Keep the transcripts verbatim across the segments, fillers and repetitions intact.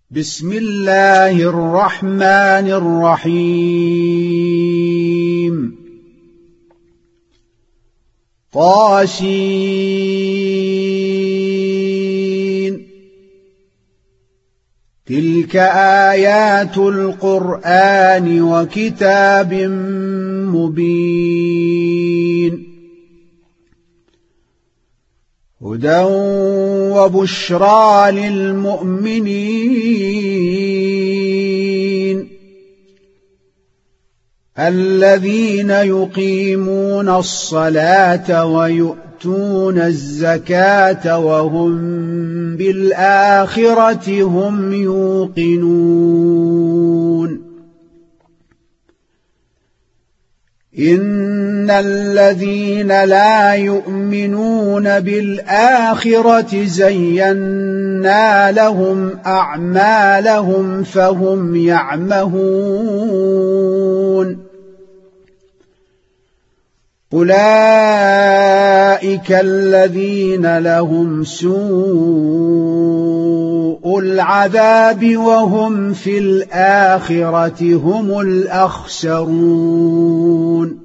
بسم الله الرحمن الرحيم طاسين تلك آيات القرآن وكتاب مبين هدى وبشرى للمؤمنين الذين يقيمون الصلاة ويؤتون الزكاة وهم بالآخرة هم يوقنون إن الذين لا يؤمنون بالآخرة زينا لهم أعمالهم فهم يعمهون أولئك الذين لهم سوء العذاب وهم في الآخرة هم الأخسرون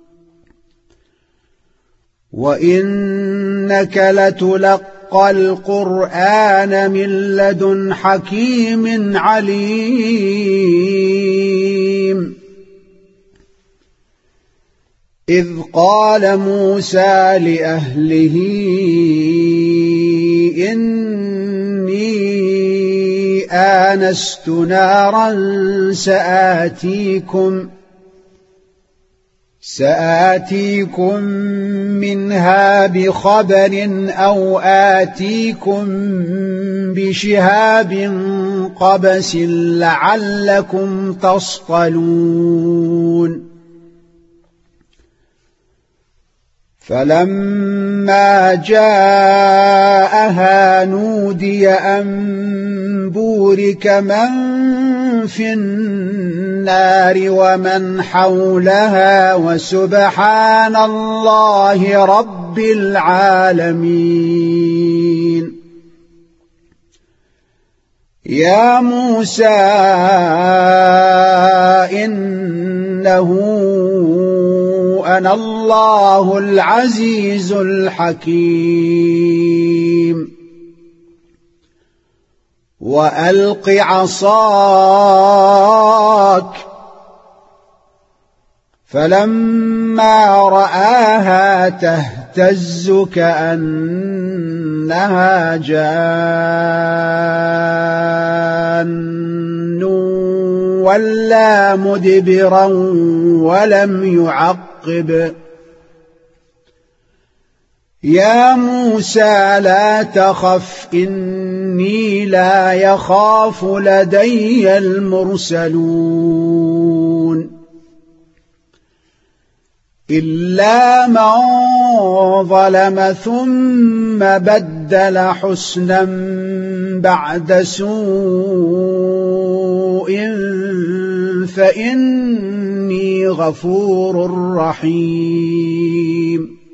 وإنك لتلقى القرآن من لدن حكيم عليم إذ قال موسى لأهله إني آنست نارا سآتيكم سآتيكم منها بخبر أو آتيكم بشهاب قبس لعلكم تصطلون فلما جاءها نودي أن بورك من في النار ومن حولها وسبحان الله رب العالمين يا موسى إنه أنا الله العزيز الحكيم وألق عصاك فلما رآها تهتز كأنها جان ولا مدبرا ولم يعقب يا موسى لا تخف إني لا يخاف لدي المرسلون إلا من ظلم ثم بدل حسنا بعد سوء فإني غفور رحيم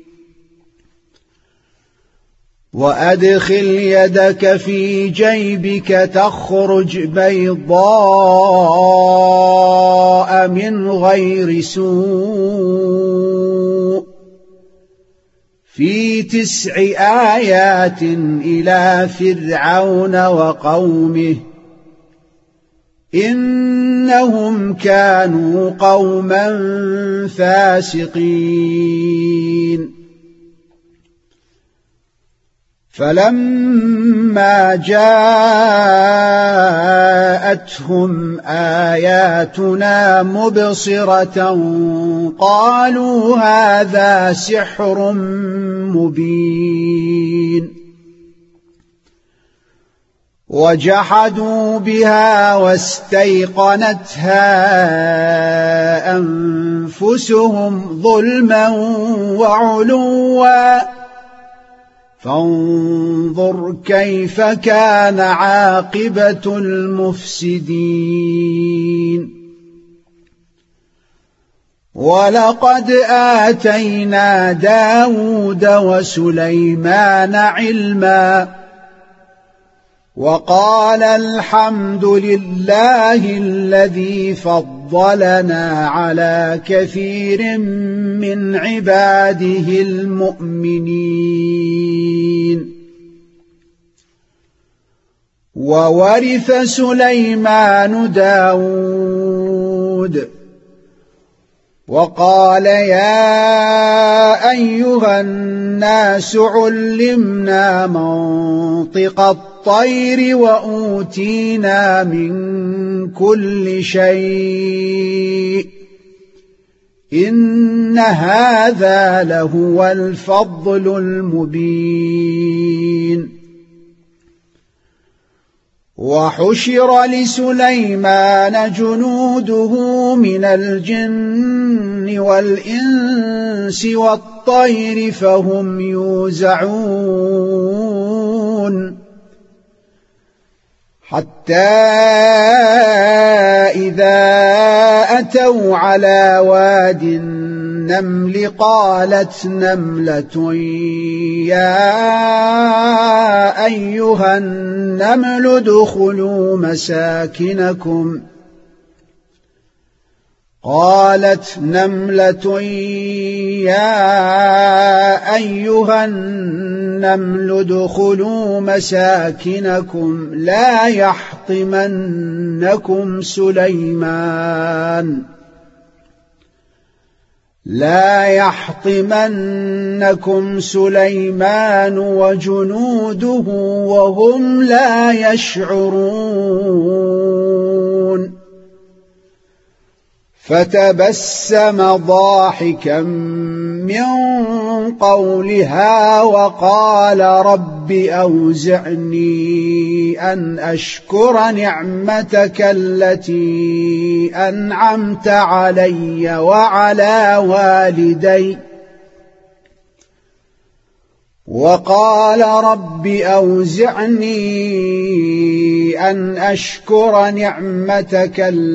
وأدخل يدك في جيبك تخرج بيضاء من غير سوء في تسع آيات إلى فرعون وقومه إنهم كانوا قوما فاسقين فلما جاءتهم آياتنا مبصرة قالوا هذا سحر مبين وجحدوا بها واستيقنتها أنفسهم ظلما وعلوا فانظر كيف كان عاقبة المفسدين ولقد آتينا داود وسليمان علما وقال الحمد لله الذي فضلنا على كثير من عباده المؤمنين. وورث سليمان داود وقال يا أيها الناس علمنا منطق الطير وأوتينا من كل شيء إن هذا لهو الفضل المبين. وحشر لسليمان جنوده من الجن والإنس والطير فهم يوزعون حتى إذا أتوا على واد النمل قالت نملة يا أيها النمل ادخلوا مساكنكم قالت نملة يا أيها النمل ادخلوا مساكنكم لا يحطمنكم سليمان لا يحطمنكم سليمان وجنوده وهم لا يشعرون. فتبسم ضاحكا من قولها وقال رب أوزعني أن أشكر نعمتك التي أنعمت علي وعلى والدي وقال رب أوزعني أن أشكر نعمتك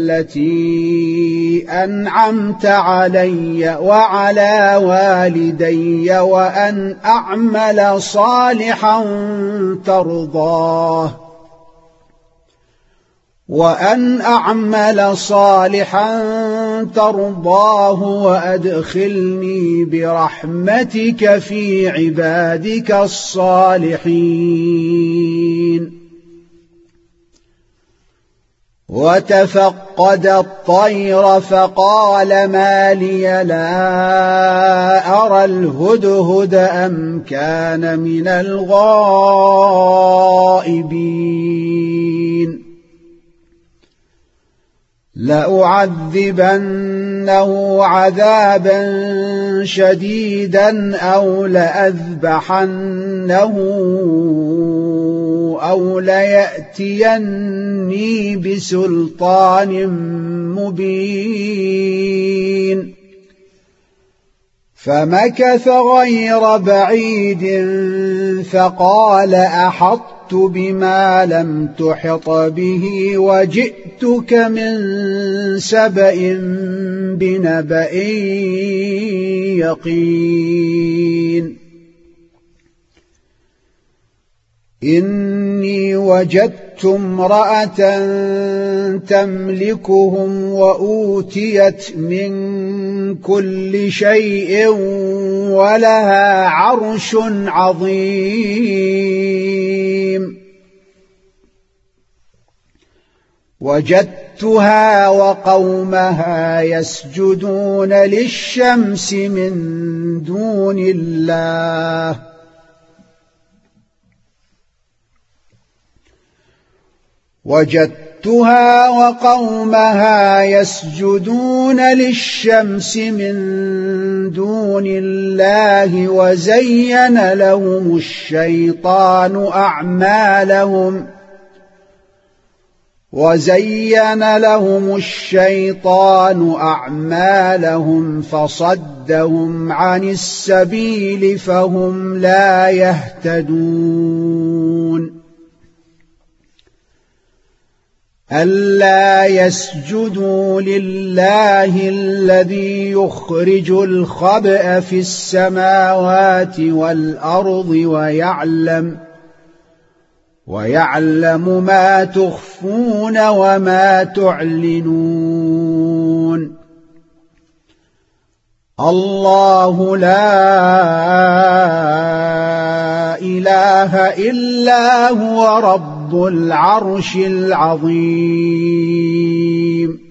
التي أنعمت علي وعلى والدي وأن أعمل صالحا ترضاه وأن أعمل صالحا ترضاه وأدخلني برحمتك في عبادك الصالحين. وتفقد الطير فقال ما لي لا أرى الهدهد أم كان من الغائبين لأعذبنه عذابا شديدا أو لأذبحنه أو ليأتيني بسلطان مبين. فمكث غير بعيد فقال أحطت بما لم تحط به وجئتك من سبأ بنبأ يقين. إني وجدت امرأة تملكهم وأوتيت من كل شيء ولها عرش عظيم. وجدتها وقومها يسجدون للشمس من دون الله وجدتها وقومها يسجدون للشمس من دون الله وزين لهم الشيطان أعمالهم وزين لهم الشيطان أعمالهم فصدهم عن السبيل فهم لا يهتدون. ألا يسجدوا لله الذي يخرج الخبأ في السماوات والأرض ويعلم ويعلم ما تخفون وما تعلنون الله لا إله إلا هو رب العرش العظيم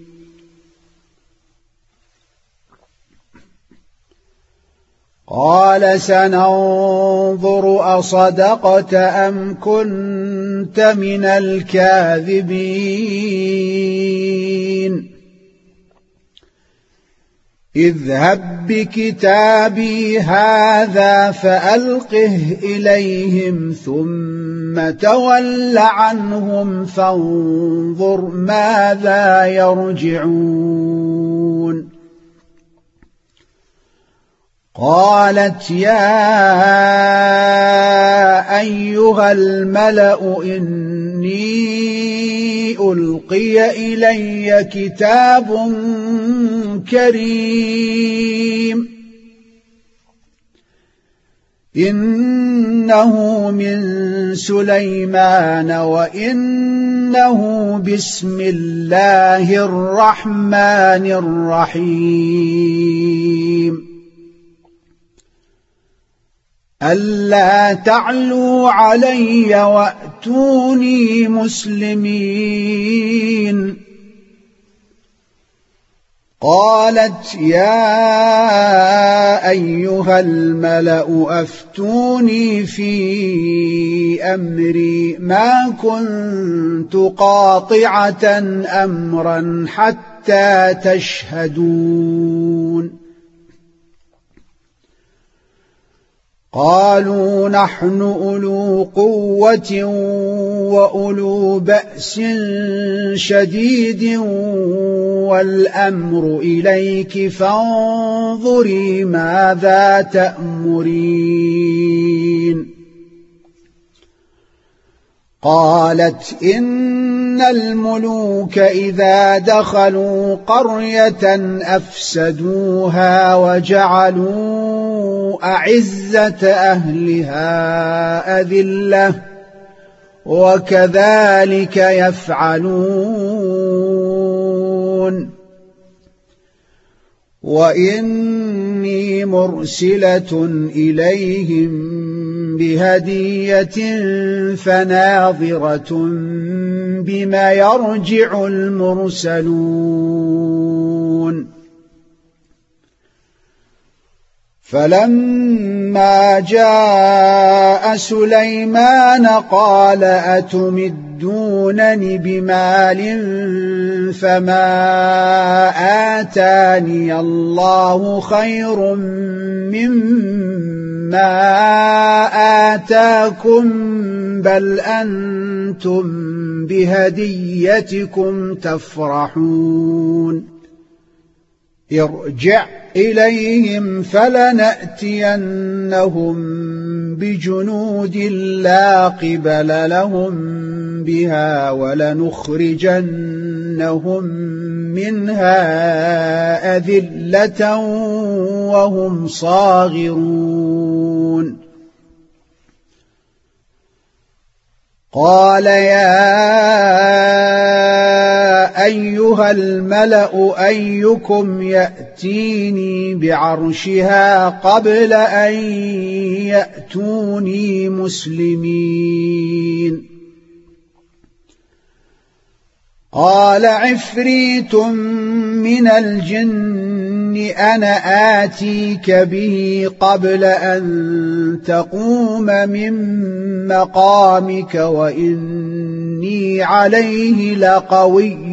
قال سننظر أصدقت أم كنت من الكاذبين اذهب بكتابي هذا فألقه إليهم ثم تول عنهم فانظر ماذا يرجعون قالت يا أيها الملأ إني ألقي إلي كتاب كريم إنه من سليمان وإنه بسم الله الرحمن الرحيم ألا تعلوا علي وأتوني مسلمين قالت يا أيها الملأ أفتوني في أمري ما كنت قاطعة أمرا حتى تشهدون قالوا نحن أولو قوة وأولو بأس شديد والأمر إليك فانظري ماذا تأمرين قالت إن الملوك إذا دخلوا قرية أفسدوها وجعلوا أعزة أهلها أذلة وكذلك يفعلون وإني مرسلة إليهم بهدية فناظرة بما يرجع المرسلون فلما جاء سليمان قال أتمدونني بمال فما آتاني الله خير مما آتاكم بل أنتم بهديتكم تفرحون ارجع إليهم فلنأتينهم بجنود لا قبل لهم بها ولنخرجنهم منها أذلة وهم صاغرون قال يا أيها الملأ أيكم يأتيني بعرشها قبل أن يأتوني مسلمين قال عفريت من الجن أنا آتيك به قبل أن تقوم من مقامك وإني عليه لقوي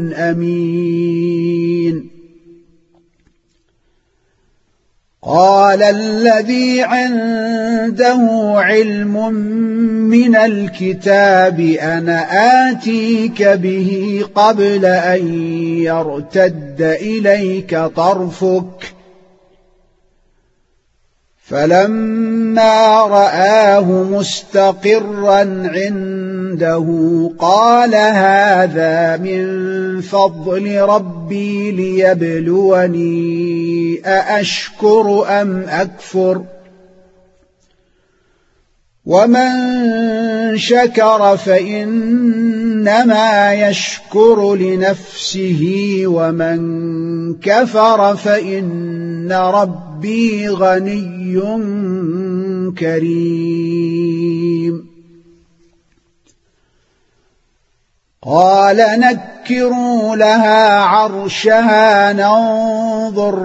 أمين قال الذي عنده علم من الكتاب أنا آتيك به قبل أن يرتد إليك طرفك فلما رآه مستقرا عنده قال هذا من فضل ربي ليبلوني أأشكر أم أكفر ومن شكر فإنما يشكر لنفسه ومن كفر فإن ربي غني كريم قال نكروا لها عرشها ننظر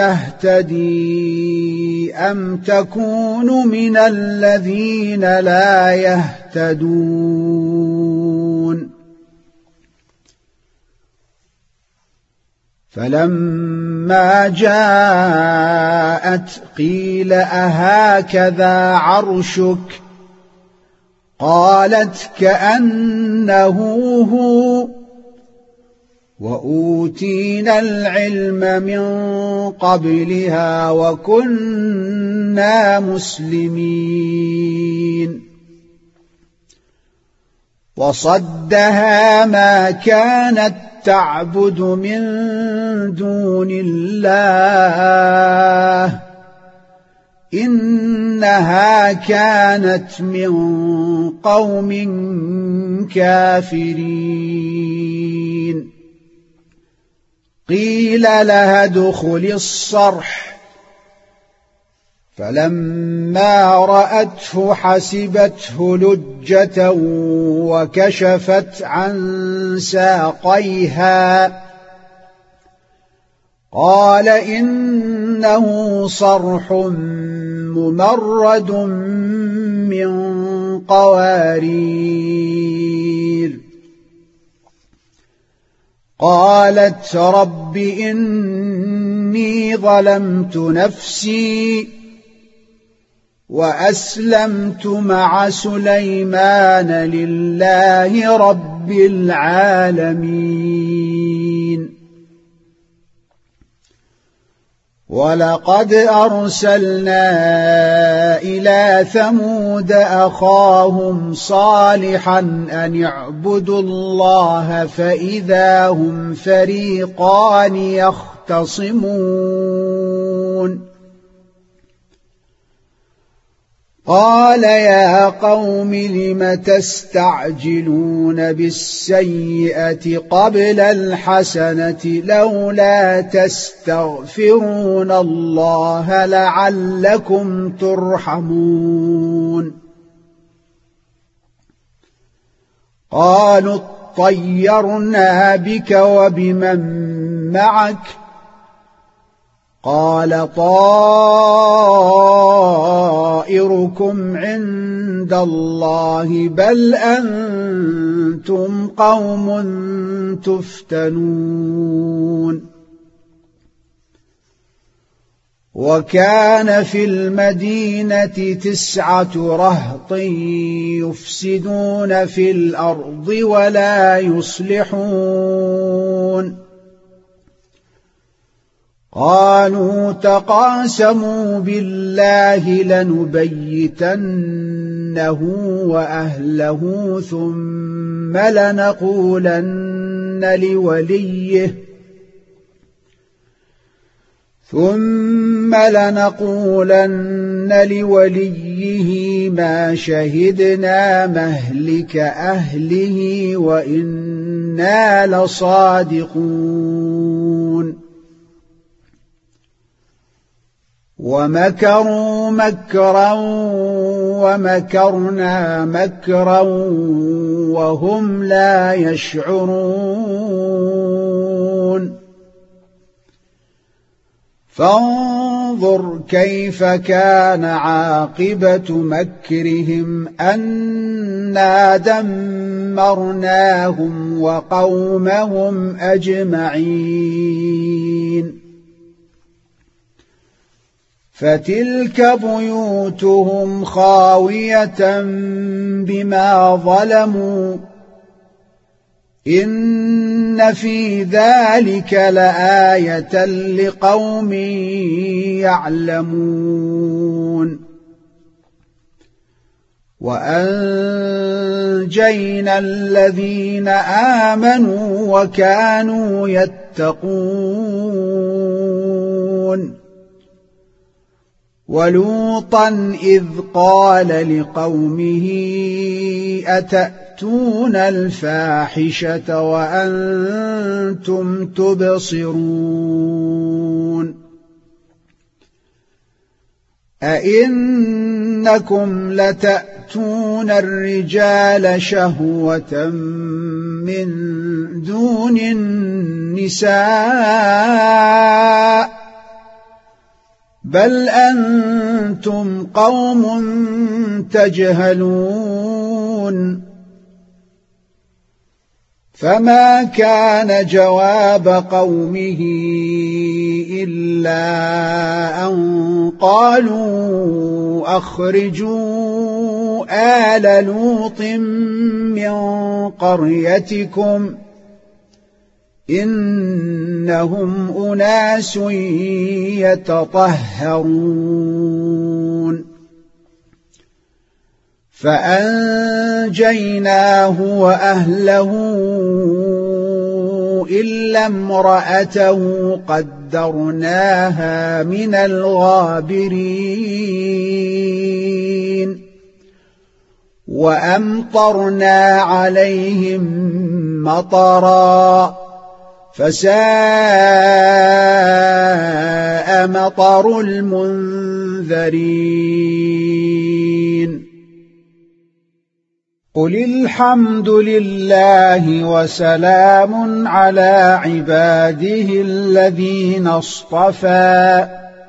أتهتدي أم تكون من الذين لا يهتدون فلما جاءت قيل أهكذا عرشك قالت كأنه هو وأوتينا العلم من قبلها وكنا مسلمين وصدها ما كانت تعبد من دون الله إنها كانت من قوم كافرين قيل لها ادخل الصرح فلما رأته حسبته لجة وكشفت عن ساقيها قال إنه صرح ممرد من قوارير قالت رب إني ظلمت نفسي وأسلمت مع سليمان لله رب العالمين ولقد أرسلنا إلى ثمود أخاهم صالحا أن اعبدوا الله فإذا هم فريقان يختصمون قال يا قوم لم تستعجلون بالسيئة قبل الحسنة لولا تستغفرون الله لعلكم ترحمون قالوا اطيرنا بك وبمن معك قال طائركم عند الله بل أنتم قوم تفتنون وكان في المدينة تسعة رهط يفسدون في الأرض ولا يصلحون قالوا تقاسموا بالله لنبيتنه وأهله ثم لنقولن لوليه ثم لنقولن لوليه ما شهدنا مهلك أهله وإنا لصادقون ومكروا مكرا ومكرنا مكرا وهم لا يشعرون فانظر كيف كان عاقبة مكرهم أنا دمرناهم وقومهم أجمعين فتلك بيوتهم خاوية بما ظلموا إن في ذلك لآية لقوم يعلمون وأنجينا الذين آمنوا وكانوا يتقون ولوطا إذ قال لقومه أتأتون الفاحشة وأنتم تبصرون أئنكم لتأتون الرجال شهوة من دون النساء بل أنتم قوم تجهلون فما كان جواب قومه إلا أن قالوا أخرجوا آل لوط من قريتكم إنهم أناس يتطهرون فأنجيناه وأهله إلا امرأته قدرناها من الغابرين وأمطرنا عليهم مطرا فساء مطر المنذرين قل الحمد لله وسلام على عباده الذين اصطفى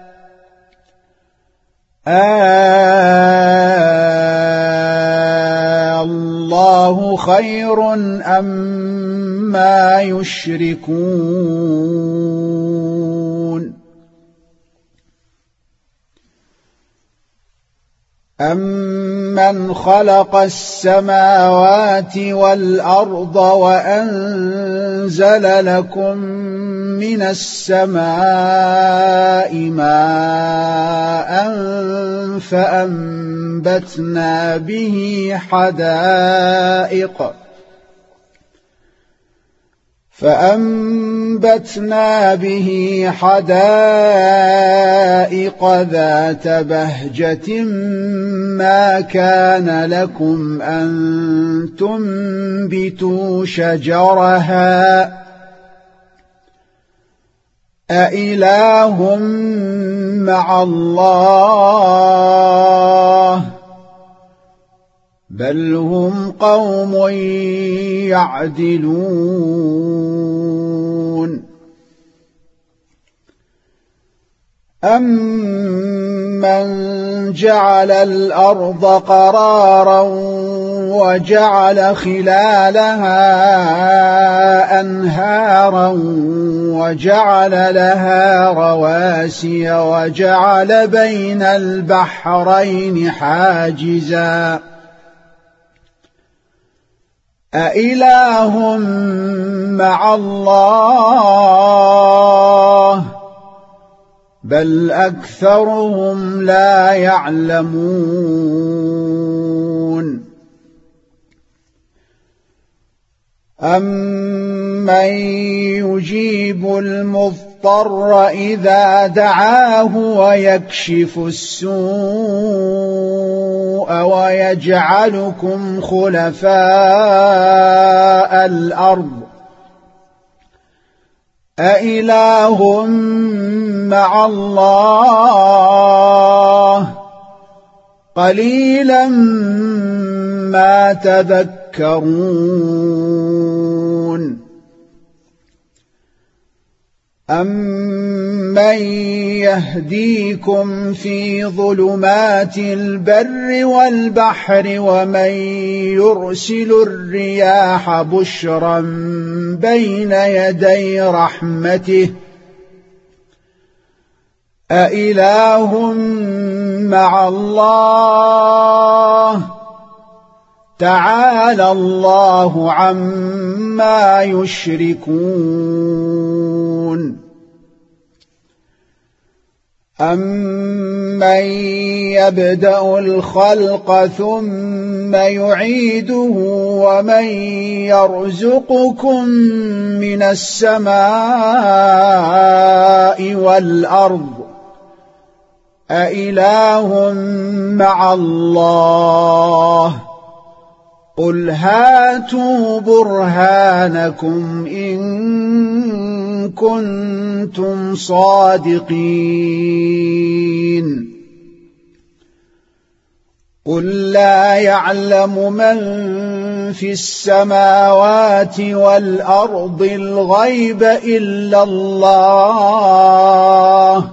آه الله خير أما يشركون أَمَّنْ خَلَقَ السَّمَاوَاتِ وَالْأَرْضَ وَأَنزَلَ لَكُم مِّنَ السَّمَاءِ مَاءً فَأَنبَتْنَا بِهِ حَدَائِقَ فأنبتنا به حدائق ذات بهجة ما كان لكم أن تنبتوا شجرها أإله مع الله بل هم قوم يعدلون أَمَّنْ جَعَلَ الْأَرْضَ قَرَارًا وَجَعَلَ خِلَالَهَا أَنْهَارًا وَجَعَلَ لَهَا رَوَاسِيَ وَجَعَلَ بَيْنَ الْبَحْرَيْنِ حَاجِزًا أإله مع الله بل أكثرهم لا يعلمون أَمَّن يُجِيبُ المضطر إذا دعاه ويكشف السوء ويجعلكم خلفاء الأرض أإله مع الله قليلا ما تذكرون أَمَّن يهديكم في ظلمات البر والبحر ومن يرسل الرياح بشرا بين يدي رحمته أإله مع الله تعالى الله عما يشركون أَمَّن يبدأ الخلق ثم يعيده ومن يرزقكم من السماء والأرض أإله مع الله قل هاتوا برهانكم إن كنتم صادقين قل لا يعلم من في السماوات والأرض الغيب إلا الله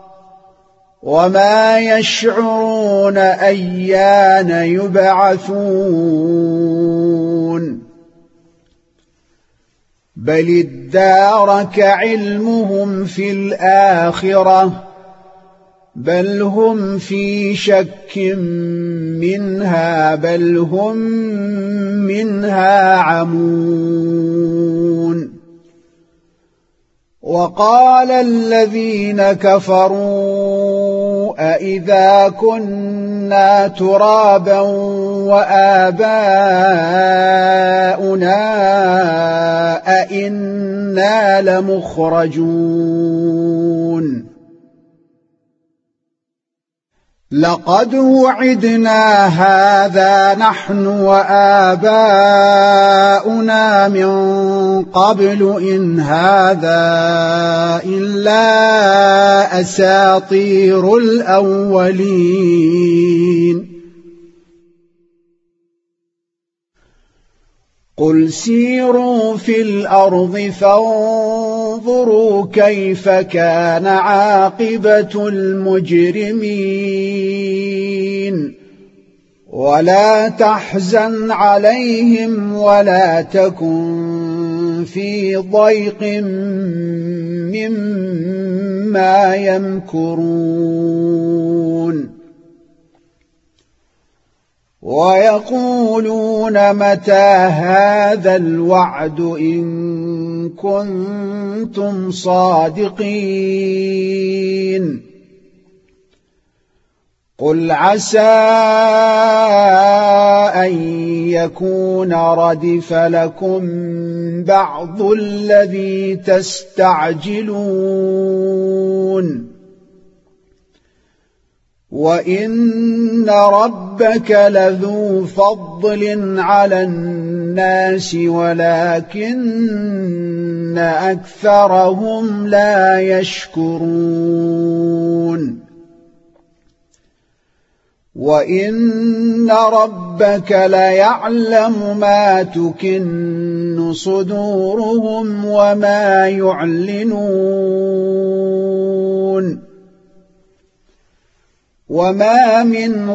وما يشعرون أيان يبعثون بل ادارك علمهم في الآخرة بل هم في شك منها بل هم منها عمون وقال الذين كفروا أإذا كنا ترابا وآباؤنا أإنا لمخرجون لقد وعدنا هذا نحن وآباؤنا من قبل إن هذا إلا أساطير الأولين قل سيروا في الأرض فانظروا كيف كان عاقبة المجرمين ولا تحزن عليهم ولا تكن في ضيق مما يمكرون ويقولون متى هذا الوعد إن كنتم صادقين قل عسى أن يكون ردف لكم بعض الذي تستعجلون وإن ربك لذو فضل على الناس ولكن أكثرهم لا يشكرون وإن ربك ليعلم ما تكن صدورهم وما يعلنون وما من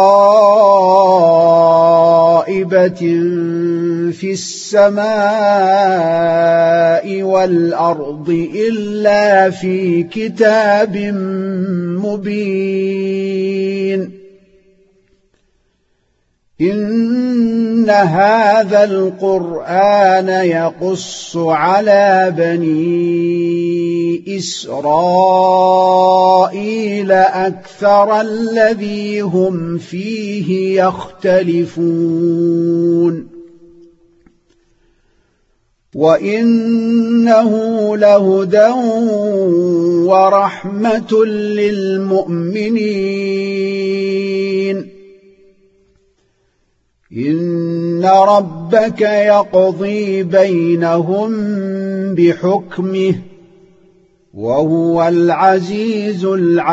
غائبة في السماء والأرض إلا في كتاب مبين إن هذا القرآن يقص على بني إسرائيل أكثر الذي هم فيه يختلفون وإنه لهدى ورحمة للمؤمنين إن ربك يقضي بينهم بحكمه وهو العزيز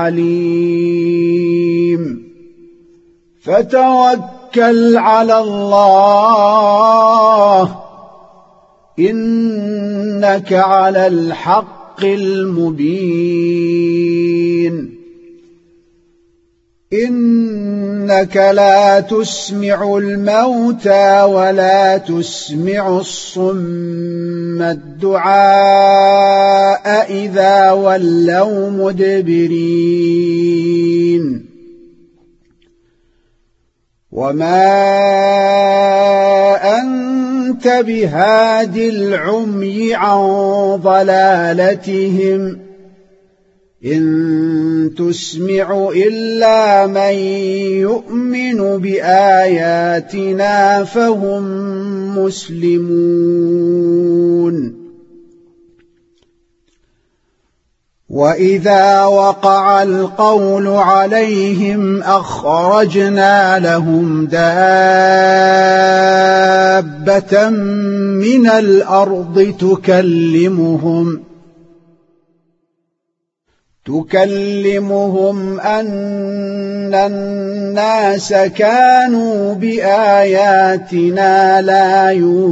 العليم فتوكل على الله إنك على الحق المبين إنك لا تسمع الموتى ولا تسمع الصم الدعاء إذا ولوا مدبرين وما أنت بهاد العمي عن ضلالتهم إن تسمع إلا من يؤمن بآياتنا فهم مسلمون وإذا وقع القول عليهم أخرجنا لهم دابة من الأرض تكلمهم تكلمهم أن الناس كانوا بآياتنا لا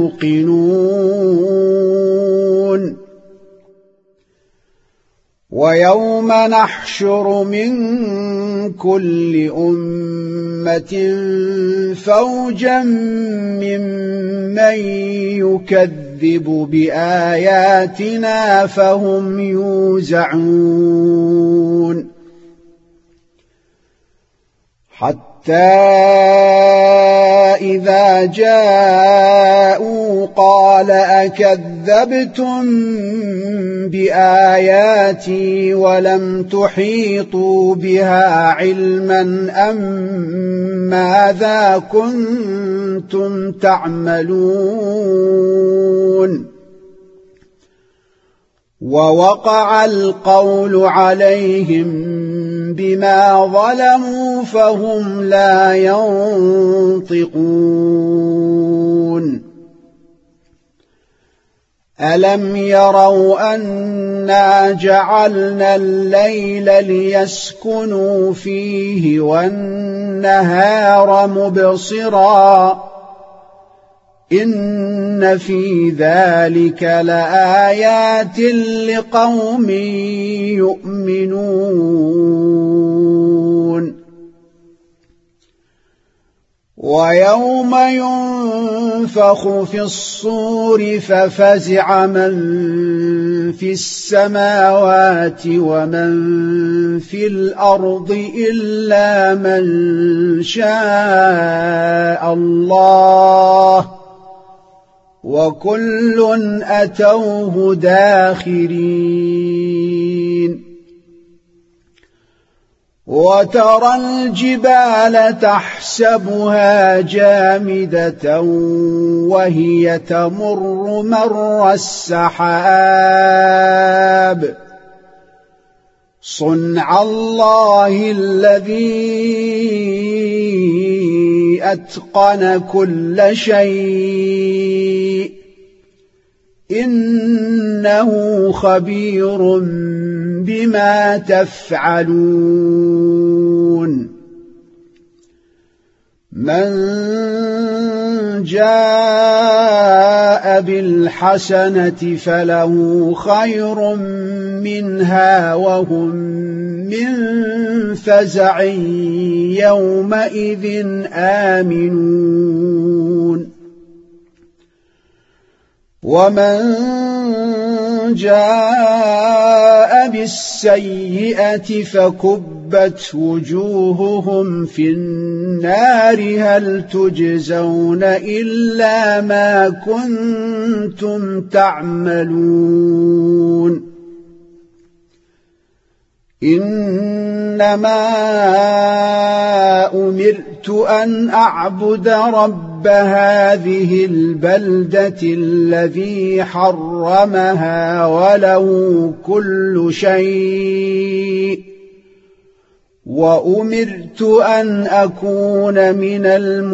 يوقنون ويوم نحشر من كل أمة فوجا ممن يكذب بآياتنا فهم يوزعون حتى إذا جاءوا قال أكذبتم بآياتي ولم تحيطوا بها علما أم ماذا كنتم تعملون ووقع القول عليهم بما ظلموا فهم لا ينطقون ألم يروا أنا جعلنا الليل ليسكنوا فيه والنهار مبصرا إن في ذلك لآيات لقوم يؤمنون ويوم ينفخ في الصور ففزع من في السماوات ومن في الأرض إلا من شاء الله وكل أتوه داخرين وترى الجبال تحسبها جامدة وهي تمر مر السحاب صنع الله الذي أتقن كل شيء إنه خبير بما تفعلون من جاء بالحسنة فله خير منها وهم من فزع يومئذ آمنون ومن جاء بالسيئة فكبت وجوههم في النار هل تجزون إلا ما كنتم تعملون إنما أمرت أن أعبد رب هذه البلدة الذي حرمها وله كل شيء وأمرت أن أكون من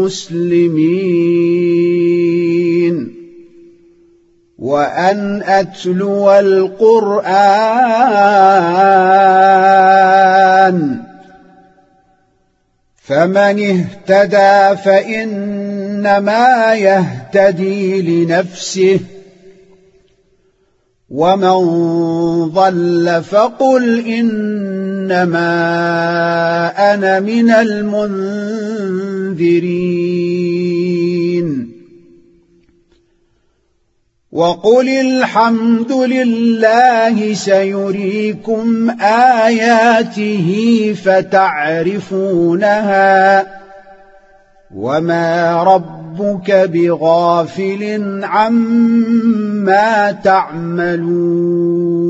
المسلمين وأن أتلو القرآن فمن اهتدى فإنما يهتدي لنفسه ومن ضل فقل إنما أنا من المنذرين وقل الحمد لله سيريكم آياته فتعرفونها وما ربك بغافل عما تعملون